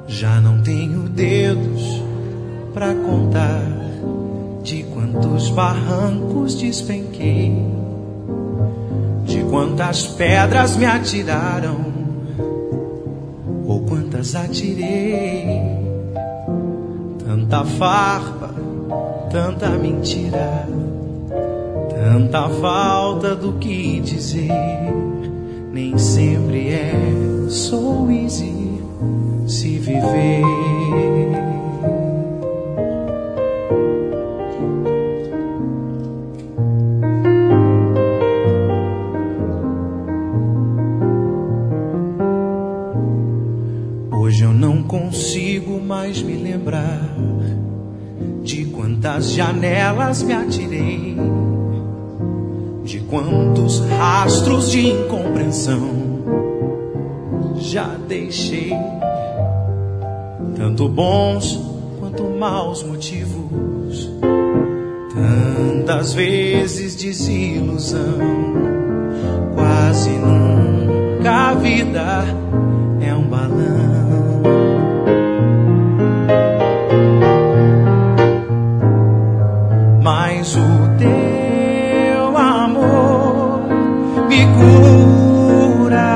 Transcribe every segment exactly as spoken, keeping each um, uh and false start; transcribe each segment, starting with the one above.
Já não tenho dedos pra contar de quantos barrancos despenquei, de quantas pedras me atiraram ou quantas atirei. Tanta farpa, tanta mentira, tanta falta do que dizer. Nem sempre é so easy se viver. Hoje eu não consigo mais me lembrar de quantas janelas me atirei, de quantos rastros de incompreensão já deixei. Tanto bons quanto maus motivos, tantas vezes desilusão. Quase nunca a vida é um balão. Mas o teu amor me cura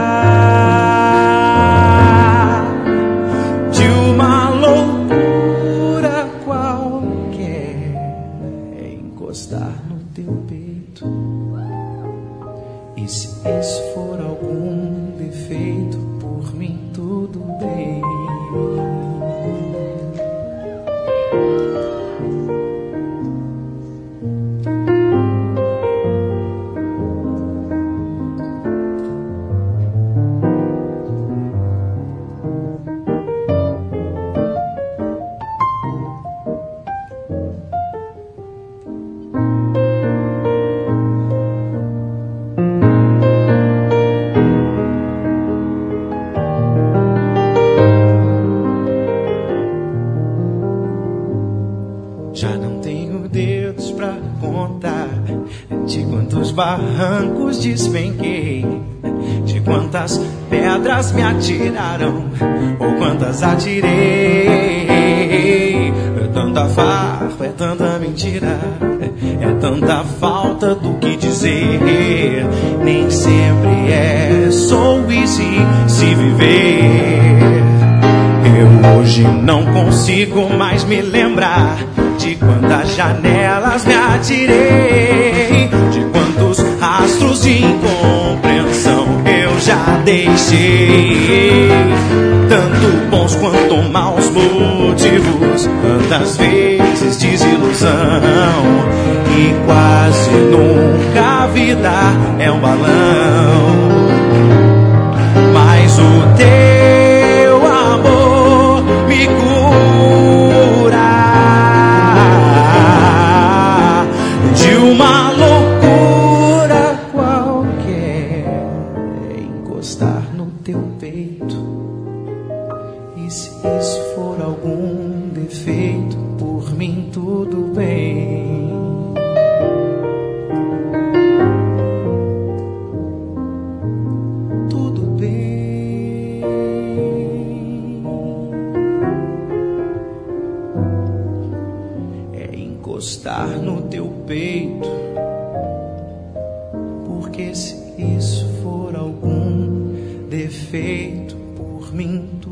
de uma loucura qualquer. É encostar no teu peito, e se esse for algum defeito, por mim tudo bem. Já não tenho dedos pra contar de quantos barrancos despenquei, de quantas pedras me atiraram ou quantas atirei. É tanta farpa, é tanta mentira, é tanta falta do que dizer. Nem sempre é so easy se viver. Eu hoje não consigo mais me lembrar de quantas janelas me atirei, de quantos rastros de incompreensão eu já deixei. Tanto bons quanto maus motivos, tantas vezes desilusão. E quase nunca a vida é um balão. Mas o teu amor me cura de uma loucura qualquer. É encostar no teu peito, e se isso for algum defeito, por mim tudo bem. Tudo bem. É encostar no teu peito, porque se isso for algum defeito, por mim